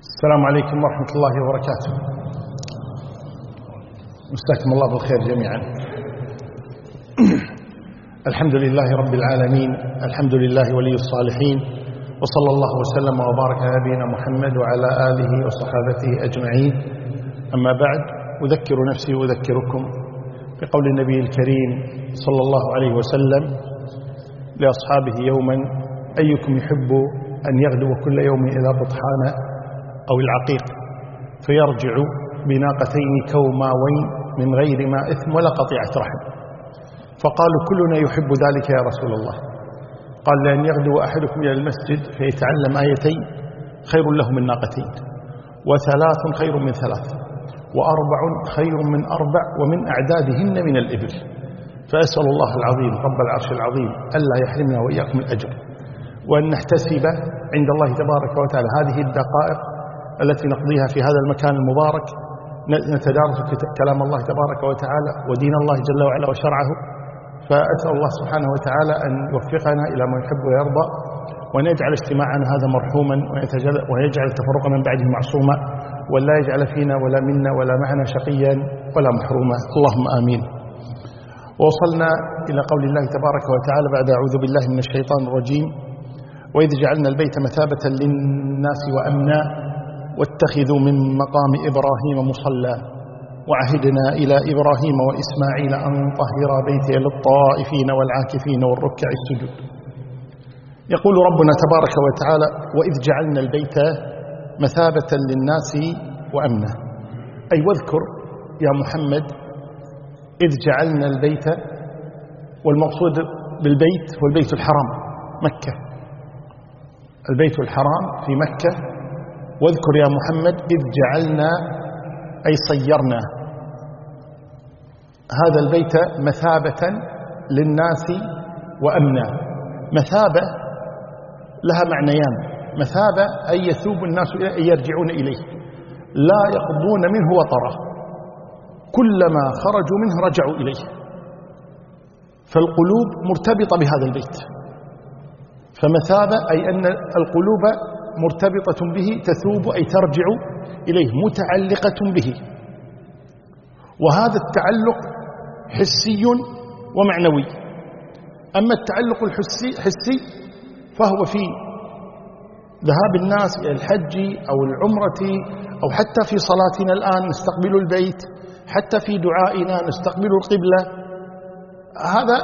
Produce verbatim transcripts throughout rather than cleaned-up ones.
السلام عليكم ورحمة الله وبركاته. مساكم الله بالخير جميعا. الحمد لله رب العالمين، الحمد لله ولي الصالحين، وصلى الله وسلم وبارك على نبينا محمد وعلى آله وصحابته أجمعين. أما بعد، أذكر نفسي وأذكركم بقول النبي الكريم صلى الله عليه وسلم لأصحابه يوما: أيكم يحب أن يغدو كل يوم إلى بطحان أو العقيق فيرجع بناقتين كوماوين من غير ما إثم ولا قطيعة رحم؟ فقالوا: كلنا يحب ذلك يا رسول الله. قال: لأن يغدو أحدكم إلى المسجد فيتعلم آيتين خير له من ناقتين، وثلاث خير من ثلاث، وأربع خير من أربع، ومن أعدادهن من الإبل. فأسأل الله العظيم رب العرش العظيم ألا يحرمنا وإياكم الأجر، وأن نحتسب عند الله تبارك وتعالى هذه الدقائق التي نقضيها في هذا المكان المبارك نتدارس كلام الله تبارك وتعالى ودين الله جل وعلا وشرعه. فأسأل الله سبحانه وتعالى أن يوفقنا إلى ما يحب ويرضى، وأن يجعل اجتماعنا هذا مرحوما، ويجعل التفرق من بعده معصوما، ولا يجعل فينا ولا منا ولا معنا شقيا ولا محروما، اللهم آمين. ووصلنا إلى قول الله تبارك وتعالى بعد أعوذ بالله من الشيطان الرجيم: وإذ جعلنا البيت مثابة للناس وأمنا واتخذوا من مقام إبراهيم مصلى وعهدنا إلى إبراهيم وإسماعيل أن طهر بيتي للطائفين والعاكفين والركع السجود. يقول ربنا تبارك وتعالى: وإذ جعلنا البيت مثابة للناس وأمنا، أي واذكر يا محمد إذ جعلنا البيت، والمقصود بالبيت هو البيت الحرام مكة، البيت الحرام في مكة. واذكر يا محمد إذ جعلنا أي صيرنا هذا البيت مثابة للناس وأمنا. مثابة لها معنيان: مثابة أي يثوب الناس أي يرجعون إليه، لا يقضون منه وطرة، كلما خرجوا منه رجعوا إليه. فالقلوب مرتبطة بهذا البيت، فمثابة أي أن القلوب مرتبطة به، تثوب أي ترجع إليه، متعلقة به. وهذا التعلق حسي ومعنوي. أما التعلق الحسي حسي فهو في ذهاب الناس إلى الحج أو العمرة، أو حتى في صلاتنا الآن نستقبل البيت، حتى في دعائنا نستقبل القبلة. هذا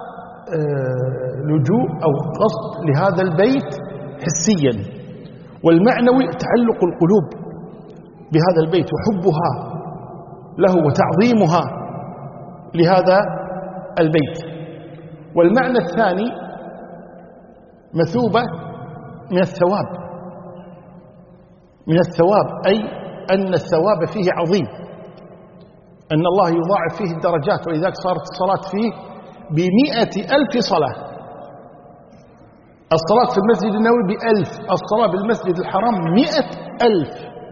لجوء أو قصد لهذا البيت حسيا. والمعنوي تعلق القلوب بهذا البيت وحبها له وتعظيمها لهذا البيت. والمعنى الثاني مثوبة من الثواب، من الثواب أي أن الثواب فيه عظيم، أن الله يضاعف فيه الدرجات، ولذلك صارت الصلاة فيه بمئة ألف صلاة. الصلاة في المسجد النبوي بألف، الصلاة بالمسجد الحرام مئة ألف.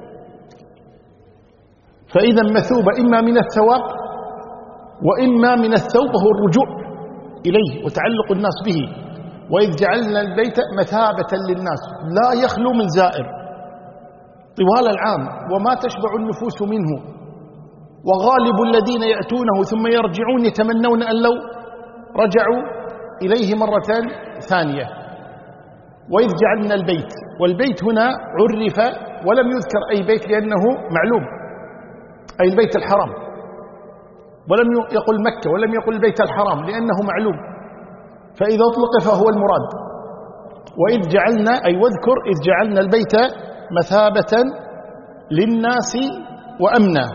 فإذا مثوبة إما من الثواب وإما من الثوب، هو الرجوع إليه وتعلق الناس به. وإذ جعلنا البيت مثابة للناس، لا يخلو من زائر طوال العام، وما تشبع النفوس منه. وغالب الذين يأتونه ثم يرجعون يتمنون أن لو رجعوا إليه مرة ثانية. وإذ جعلنا البيت، والبيت هنا عرف ولم يذكر أي بيت لأنه معلوم، أي البيت الحرام، ولم يقل مكة ولم يقل البيت الحرام لأنه معلوم، فإذا أطلق فهو المراد. وإذ جعلنا أي واذكر إذ جعلنا البيت مثابة للناس وأمنا.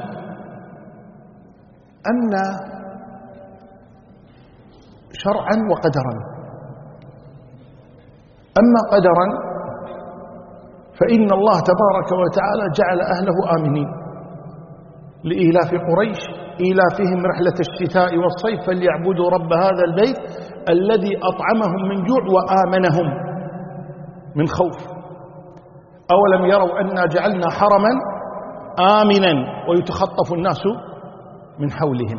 أمنا شرعا وقدرا. أما قدرا فإن الله تبارك وتعالى جعل أهله آمنين لإيلاف قريش إيلافهم رحلة الشتاء والصيف فليعبدوا رب هذا البيت الذي أطعمهم من جوع وآمنهم من خوف. أولم يروا أنا جعلنا حرما آمنا ويتخطف الناس من حولهم.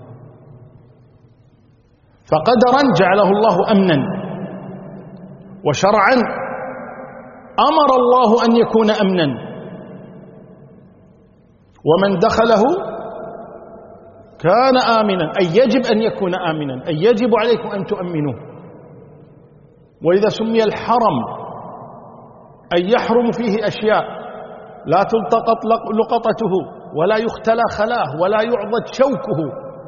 فقدرا جعله الله أمنا، وشرعا أمر الله أن يكون أمنا، ومن دخله كان آمنا، أي يجب أن يكون آمنا، أي يجب عليكم أن تؤمنوه. وإذا سمي الحرم أي يحرم فيه أشياء لا تلتقط لقطته ولا يختلى خلاه ولا يعضد شوكه.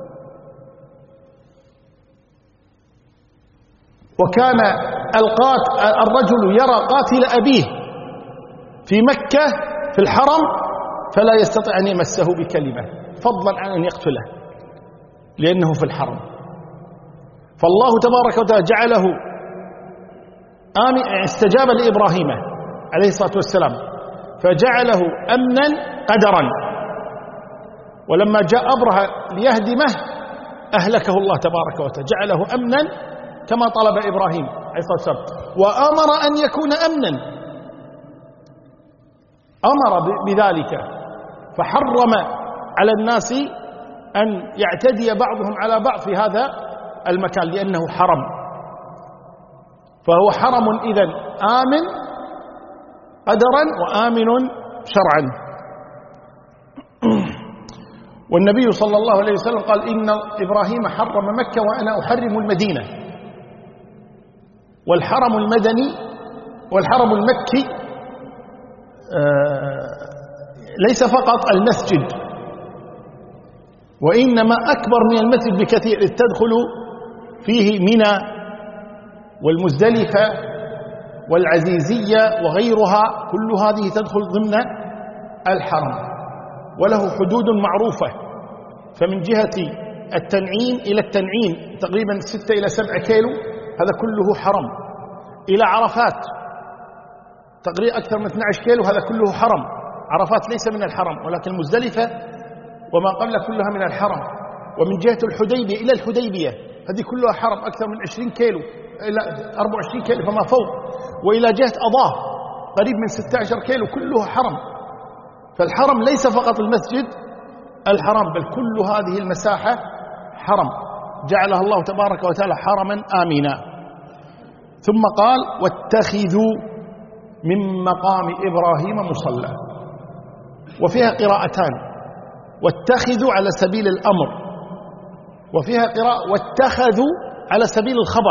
وكان الرجل يرى قاتل أبيه في مكة في الحرم فلا يستطيع أن يمسه بكلمة، فضلا عن أن يقتله لأنه في الحرم. فالله تبارك وتعالى جعله آمن، استجاب لإبراهيم عليه الصلاة والسلام فجعله أمنا قدرا. ولما جاء أبرهة ليهدمه أهلكه الله تبارك وتعالى، جعله أمنا كما طلب إبراهيم عليه الصلاة والسلام، وأمر أن يكون أمنا، أمر بذلك، فحرم على الناس أن يعتدي بعضهم على بعض في هذا المكان لأنه حرم. فهو حرم إذن آمن قدرا وآمن شرعا. والنبي صلى الله عليه وسلم قال إن إبراهيم حرم مكة وأنا أحرم المدينة. والحرم المدني والحرم المكي ليس فقط المسجد، وإنما أكبر من المسجد بكثير، إذ تدخل فيه منى والمزدلفة والعزيزية وغيرها، كل هذه تدخل ضمن الحرم، وله حدود معروفة. فمن جهة التنعيم إلى التنعيم تقريبا ستة إلى سبعة كيلو، هذا كله حرم. إلى عرفات تقريبا أكثر من اثني عشر كيلو، هذا كله حرم. عرفات ليس من الحرم، ولكن مزدلفة وما قبل كلها من الحرم. ومن جهة الحديبية إلى الحديبية هذه كلها حرم، أكثر من عشرين كيلو إلى أربعة وعشرين كيلو فما فوق. وإلى جهة أضاه قريب من ستة عشر كيلو كله حرم. فالحرم ليس فقط المسجد الحرام، بل كل هذه المساحة حرم جعلها الله تبارك وتعالى حرما آمنا. ثم قال واتخذوا من مقام إبراهيم مصلى، وفيها قراءتان، واتخذوا على سبيل الأمر، وفيها قراءة واتخذوا على سبيل الخبر،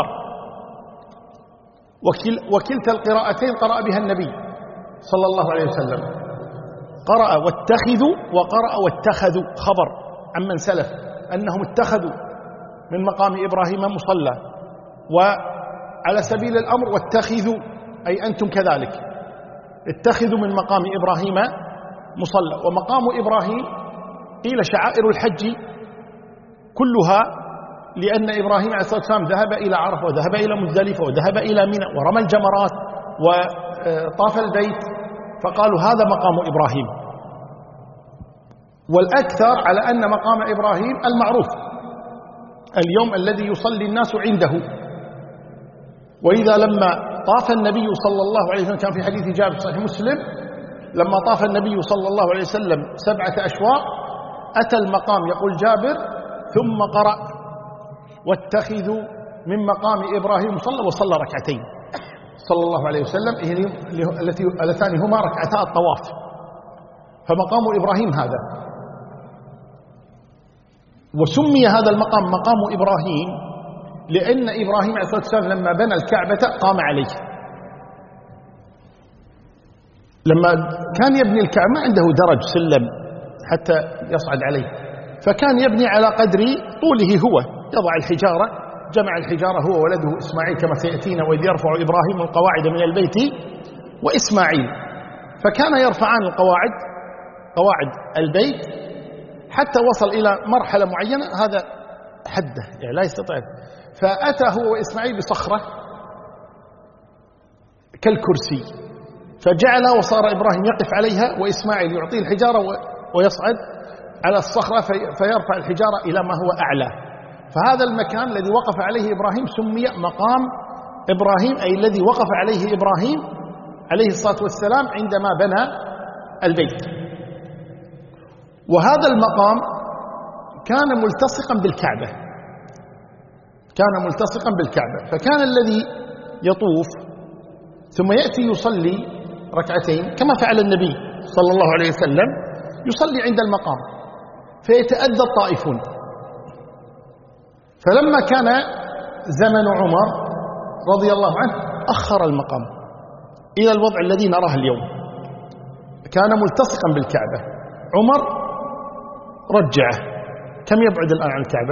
وكل وكلتا القراءتين قرأ بها النبي صلى الله عليه وسلم، قرأ واتخذوا وقرأ واتخذوا، خبر عمن سلف أنهم اتخذوا من مقام إبراهيم مصلى. وعلى سبيل الأمر واتخذوا أي أنتم كذلك اتخذوا من مقام إبراهيم مصلى. ومقام إبراهيم قيل شعائر الحج كلها، لأن إبراهيم عليه الصلاة والسلام ذهب إلى عرفة وذهب إلى مزدلفة وذهب إلى منى ورمى الجمرات وطاف البيت، فقالوا هذا مقام إبراهيم. والأكثر على أن مقام إبراهيم المعروف اليوم الذي يصلي الناس عنده. وإذا لما طاف النبي صلى الله عليه وسلم، كان في حديث جابر صحيح مسلم، لما طاف النبي صلى الله عليه وسلم سبعة أشواط أتى المقام، يقول جابر، ثم قرأ واتخذوا من مقام إبراهيم مصلى، وصلى ركعتين صلى الله عليه وسلم التي اللتان هما ركعتا الطواف. فمقام إبراهيم هذا، وسمي هذا المقام مقام إبراهيم لأن إبراهيم عليه الصلاة والسلام لما بنى الكعبة قام عليه. لما كان يبني الكعبة ما عنده درج سلم حتى يصعد عليه، فكان يبني على قدر طوله هو، يضع الحجارة، جمع الحجارة هو ولده إسماعيل كما سيأتينا، وإذ يرفع إبراهيم القواعد من البيت وإسماعيل، فكان يرفعان القواعد قواعد البيت حتى وصل إلى مرحلة معينة، هذا حده يعني لا يستطيع، فأتى هو وإسماعيل بصخرة كالكرسي فجعلها، وصار إبراهيم يقف عليها وإسماعيل يعطيه الحجارة ويصعد على الصخرة فيرفع الحجارة إلى ما هو أعلى. فهذا المكان الذي وقف عليه إبراهيم سمي مقام إبراهيم، أي الذي وقف عليه إبراهيم عليه الصلاة والسلام عندما بنى البيت. وهذا المقام كان ملتصقا بالكعبة، كان ملتصقا بالكعبة، فكان الذي يطوف ثم يأتي يصلي ركعتين كما فعل النبي صلى الله عليه وسلم، يصلي عند المقام فيتأذى الطائفون. فلما كان زمن عمر رضي الله عنه أخر المقام إلى الوضع الذي نراه اليوم، كان ملتصقا بالكعبة. عمر رجعه. كم يبعد الآن عن الكعبة؟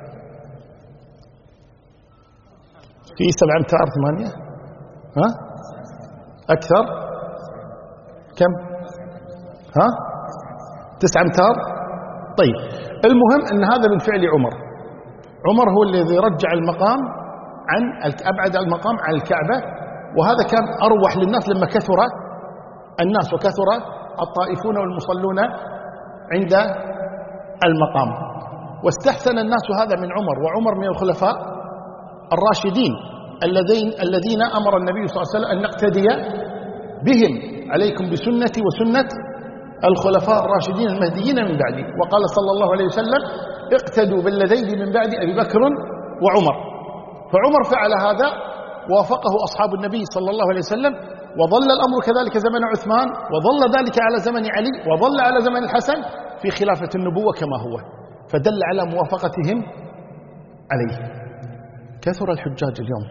في سبعة أمتار ثمانية؟ ها؟ أكثر؟ كم؟ ها؟ تسعة أمتار؟ طيب، المهم أن هذا من فعل عمر. عمر هو الذي رجع المقام عن أبعد المقام عن الكعبة، وهذا كان أروح للناس لما كثر الناس وكثر الطائفون والمصلون عند المقام. واستحسن الناس هذا من عمر، وعمر من الخلفاء الراشدين الذين الذين أمر النبي صلى الله عليه وسلم أن نقتدي بهم. عليكم بسنتي وسنة الخلفاء الراشدين المهديين من بعدي. وقال صلى الله عليه وسلم اقتدوا بالذين من بعد أبي بكر وعمر. فعمر فعل هذا، وافقه أصحاب النبي صلى الله عليه وسلم، وظل الأمر كذلك زمن عثمان، وظل ذلك على زمن علي، وظل على زمن الحسن في خلافة النبوة كما هو، فدل على موافقتهم عليه. كثر الحجاج اليوم.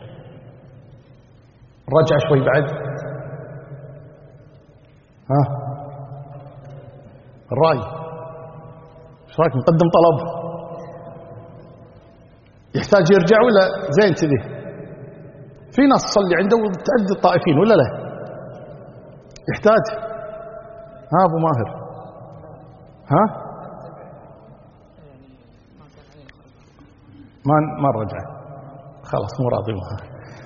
رجع شوي بعد. ها الرأي ايش رايك نقدم طلب؟ يحتاج يرجع ولا زين كذي؟ في ناس تصلي عنده وتأذي الطائفين ولا لا؟ يحتاج. ها ابو ماهر، ها ما ما رجع خلاص مو راضي معها.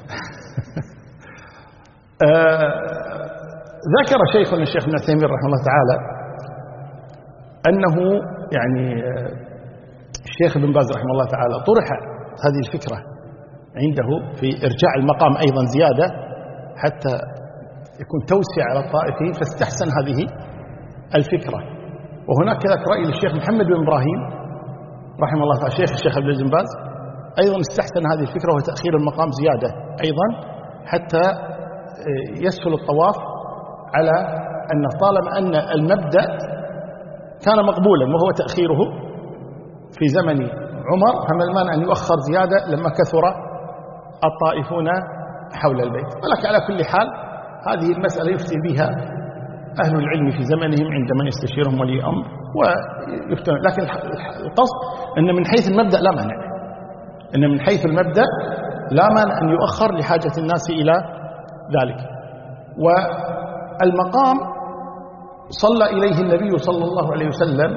ذكر شيخنا الشيخ ابن عثيمين رحمه الله تعالى أنه يعني الشيخ ابن باز رحمه الله تعالى طرح هذه الفكرة عنده في إرجاع المقام أيضا زيادة حتى يكون توسع على الطائفين، فاستحسن هذه الفكرة. وهناك كذلك رأي للشيخ محمد بن إبراهيم رحمه الله تعالى شيخ الشيخ عبد العزيز بن باز أيضا استحسن هذه الفكرة، وهو تأخير المقام زيادة أيضا حتى يسهل الطواف، على أن طالما أن المبدأ كان مقبولا وهو تأخيره في زمن عمر، فما المانع أن يؤخر زيادة لما كثر الطائفون حول البيت. ولكن على كل حال هذه المسألة يفتي بها أهل العلم في زمنهم عندما يستشيرهم ولي أمر ويفتون. لكن القصد أن من حيث المبدأ لا مانع، أن من حيث المبدأ لا مانع أن يؤخر لحاجة الناس إلى ذلك. والمقام صلى إليه النبي صلى الله عليه وسلم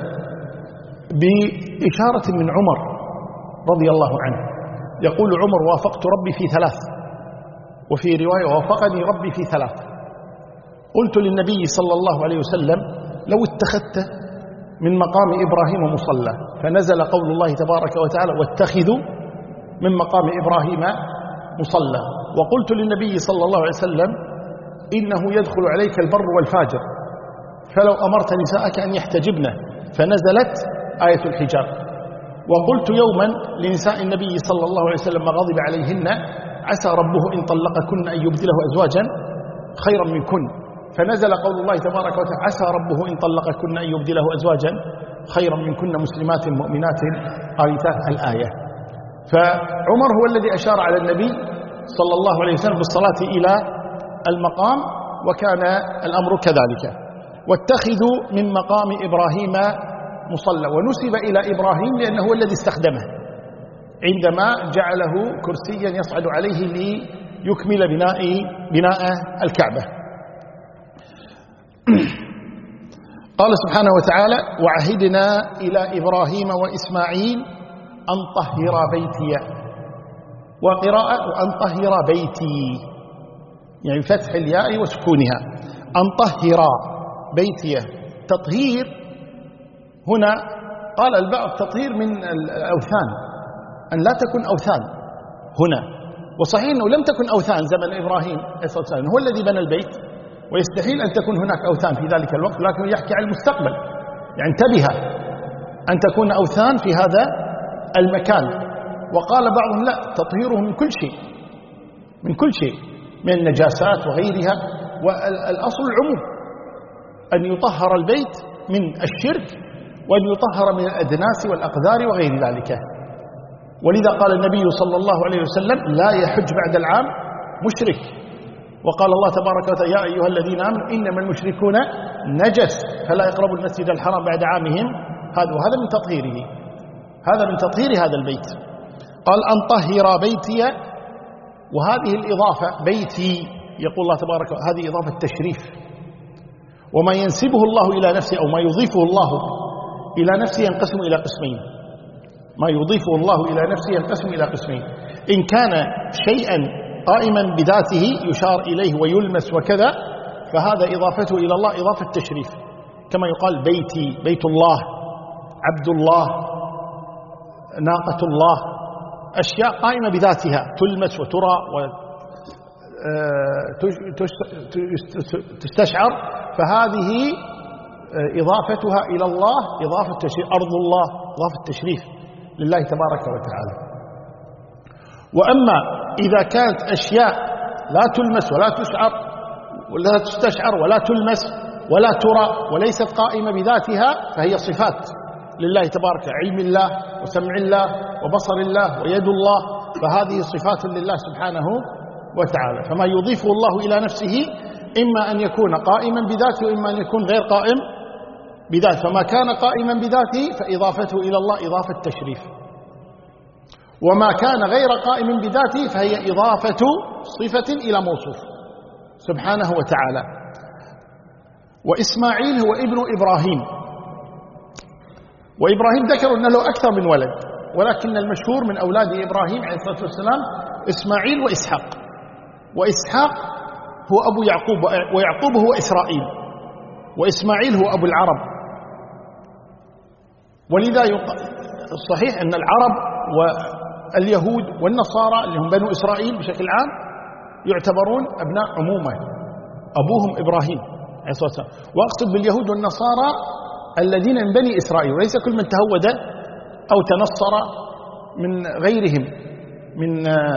بإشارة من عمر رضي الله عنه. يقول عمر وافقت ربي في ثلاث، وفي رواية وافقني ربي في ثلاث. قلت للنبي صلى الله عليه وسلم لو اتخذت من مقام إبراهيم مصلى، فنزل قول الله تبارك وتعالى واتخذوا من مقام إبراهيم مصلى. وقلت للنبي صلى الله عليه وسلم إنه يدخل عليك البر والفاجر، فلو أمرت نساءك أن يحتجبن، فنزلت آية الحجاب. وقلت يوما لنساء النبي صلى الله عليه وسلم ما غضب عليهن عسى ربه إن طلقكن أن يبدله أزواجا خيرا منكن، فنزل قول الله تبارك وتعالى عسى ربه إن طلقكن أن يبدله أزواجا خيرا منكن مسلمات مؤمنات قانتات الآية. فعمر هو الذي أشار على النبي صلى الله عليه وسلم بالصلاة إلى المقام، وكان الأمر كذلك. واتخذوا من مقام إبراهيم مصلى، ونسب إلى إبراهيم لأنه هو الذي استخدمه عندما جعله كرسيا يصعد عليه ليكمل بناء بناء الكعبة. قال سبحانه وتعالى وعهدنا إلى إبراهيم وإسماعيل أن طهر بيتي، وقراءة أن طهر بيتي يعني فتح الياء وسكونها، أن طهر بيتي. تطهير هنا قال البعض تطهير من الأوثان، أن لا تكن أوثان هنا. وصحيح أنه لم تكن أوثان زمن إبراهيم عليه الصلاة والسلام، هو الذي بنى البيت، ويستحيل أن تكون هناك أوثان في ذلك الوقت، لكن يحكي عن المستقبل. يعني انتبه أن تكون أوثان في هذا المكان. وقال بعضهم لا، تطهيره من كل شيء، من كل شيء من النجاسات وغيرها. والأصل العموم، أن يطهر البيت من الشرك وأن يطهر من الأدناس والأقذار وغير ذلك. ولذا قال النبي صلى الله عليه وسلم لا يحج بعد العام مشرك. وقال الله تبارك وتعالى يا أيها الذين آمنوا إنما المشركون نجس فلا يقربوا المسجد الحرام بعد عامهم هذا. وهذا من تطهيره، هذا من تطهير هذا البيت. قال أن طهر بيتي، وهذه الإضافة بيتي يقول الله تبارك وتعالى هذه إضافة تشريف. وما ينسبه الله إلى نفسه أو ما يضيفه الله إلى نفسه ينقسم إلى قسمين. ما يضيفه الله إلى نفسه ينقسم إلى قسمين: إن كان شيئا قائما بذاته يشار إليه ويلمس وكذا فهذا إضافته إلى الله إضافة تشريف، كما يقال بيتي، بيت الله، عبد الله، ناقة الله، أشياء قائمة بذاتها تلمس وترى وتستشعر، فهذه إضافتها إلى الله إضافة تشريف. أرض الله إضافة تشريف لله تبارك وتعالى. وأما إذا كانت أشياء لا تلمس ولا تشعر ولا تستشعر ولا تلمس ولا ترى وليست قائمة بذاتها فهي صفات لله تبارك، علم الله وسمع الله وبصر الله ويد الله، فهذه صفات لله سبحانه وتعالى. فما يضيفه الله إلى نفسه إما أن يكون قائما بذاته وإما أن يكون غير قائم بذاته. فما كان قائما بذاته فإضافته إلى الله إضافة تشريف، وما كان غير قائم بذاته فهي إضافة صفة إلى موصوف سبحانه وتعالى. وإسماعيل هو ابن إبراهيم، وإبراهيم ذكر أن له أكثر من ولد، ولكن المشهور من أولاد إبراهيم عليه الصلاة والسلام إسماعيل وإسحاق. وإسحاق هو أبو يعقوب، ويعقوب هو إسرائيل، وإسماعيل هو أبو العرب. ولذا صحيح أن العرب واليهود والنصارى اللي هم بنو إسرائيل بشكل عام يعتبرون أبناء عمومة، أبوهم إبراهيم عليه الصلاة والسلام. وأقصد باليهود والنصارى الذين من بني إسرائيل، وليس كل من تهود أو تنصر من غيرهم من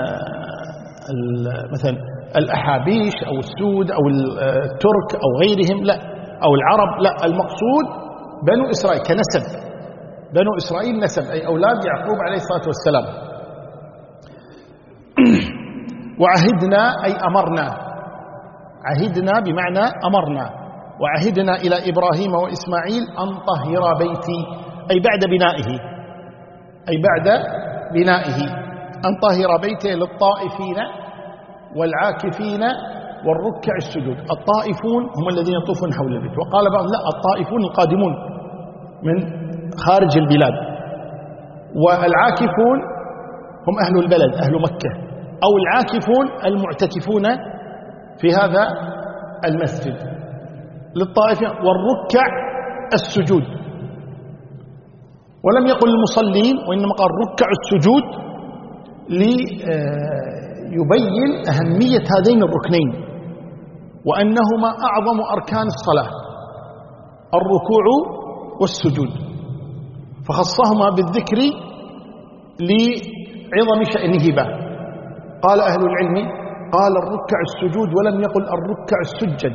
مثلا الأحابيش أو السود أو الترك أو غيرهم، لا، أو العرب، لا، المقصود بنو إسرائيل كنسب. بنو إسرائيل نسب، أي أولاد يعقوب عليه الصلاة والسلام. وعهدنا أي أمرنا، عهدنا بمعنى أمرنا. وعهدنا إلى إبراهيم وإسماعيل أن طهر بيتي، أي بعد بنائه، أي بعد بنائه أن طهر بيتي للطائفين والعاكفين والركع السجود. الطائفون هم الذين يطوفون حول البيت، وقال بعض لا، الطائفون القادمون من خارج البلاد، والعاكفون هم أهل البلد أهل مكة، أو العاكفون المعتكفون في هذا المسجد للطائفين والركع السجود. ولم يقل المصلين، وإنما قال ركع السجود ليبين أهمية هذين الركنين وأنهما أعظم أركان الصلاة، الركوع والسجود، فخصهما بالذكر لعظم شأنهما. قال أهل العلم قال الركع السجود ولم يقل الركع السجد،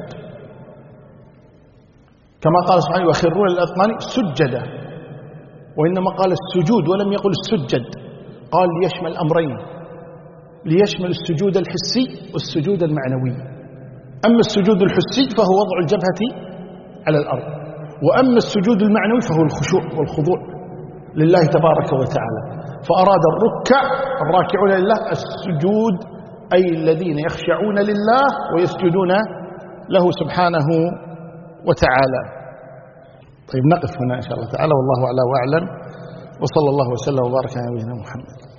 كما قال سبحانه وخروا للأذقان سجدا، وإنما قال السجود ولم يقل السجد. قال ليشمل أمرين، ليشمل السجود الحسي والسجود المعنوي. أما السجود الحسي فهو وضع الجبهة على الأرض، وأما السجود المعنوي فهو الخشوع والخضوع لله تبارك وتعالى. فأراد الركع الراكعون لله السجود، أي الذين يخشعون لله ويسجدون له سبحانه وتعالى. طيب نقف هنا إن شاء الله تعالى، والله أعلى وأعلم، وصلى الله وسلم وبارك على نبينا محمد.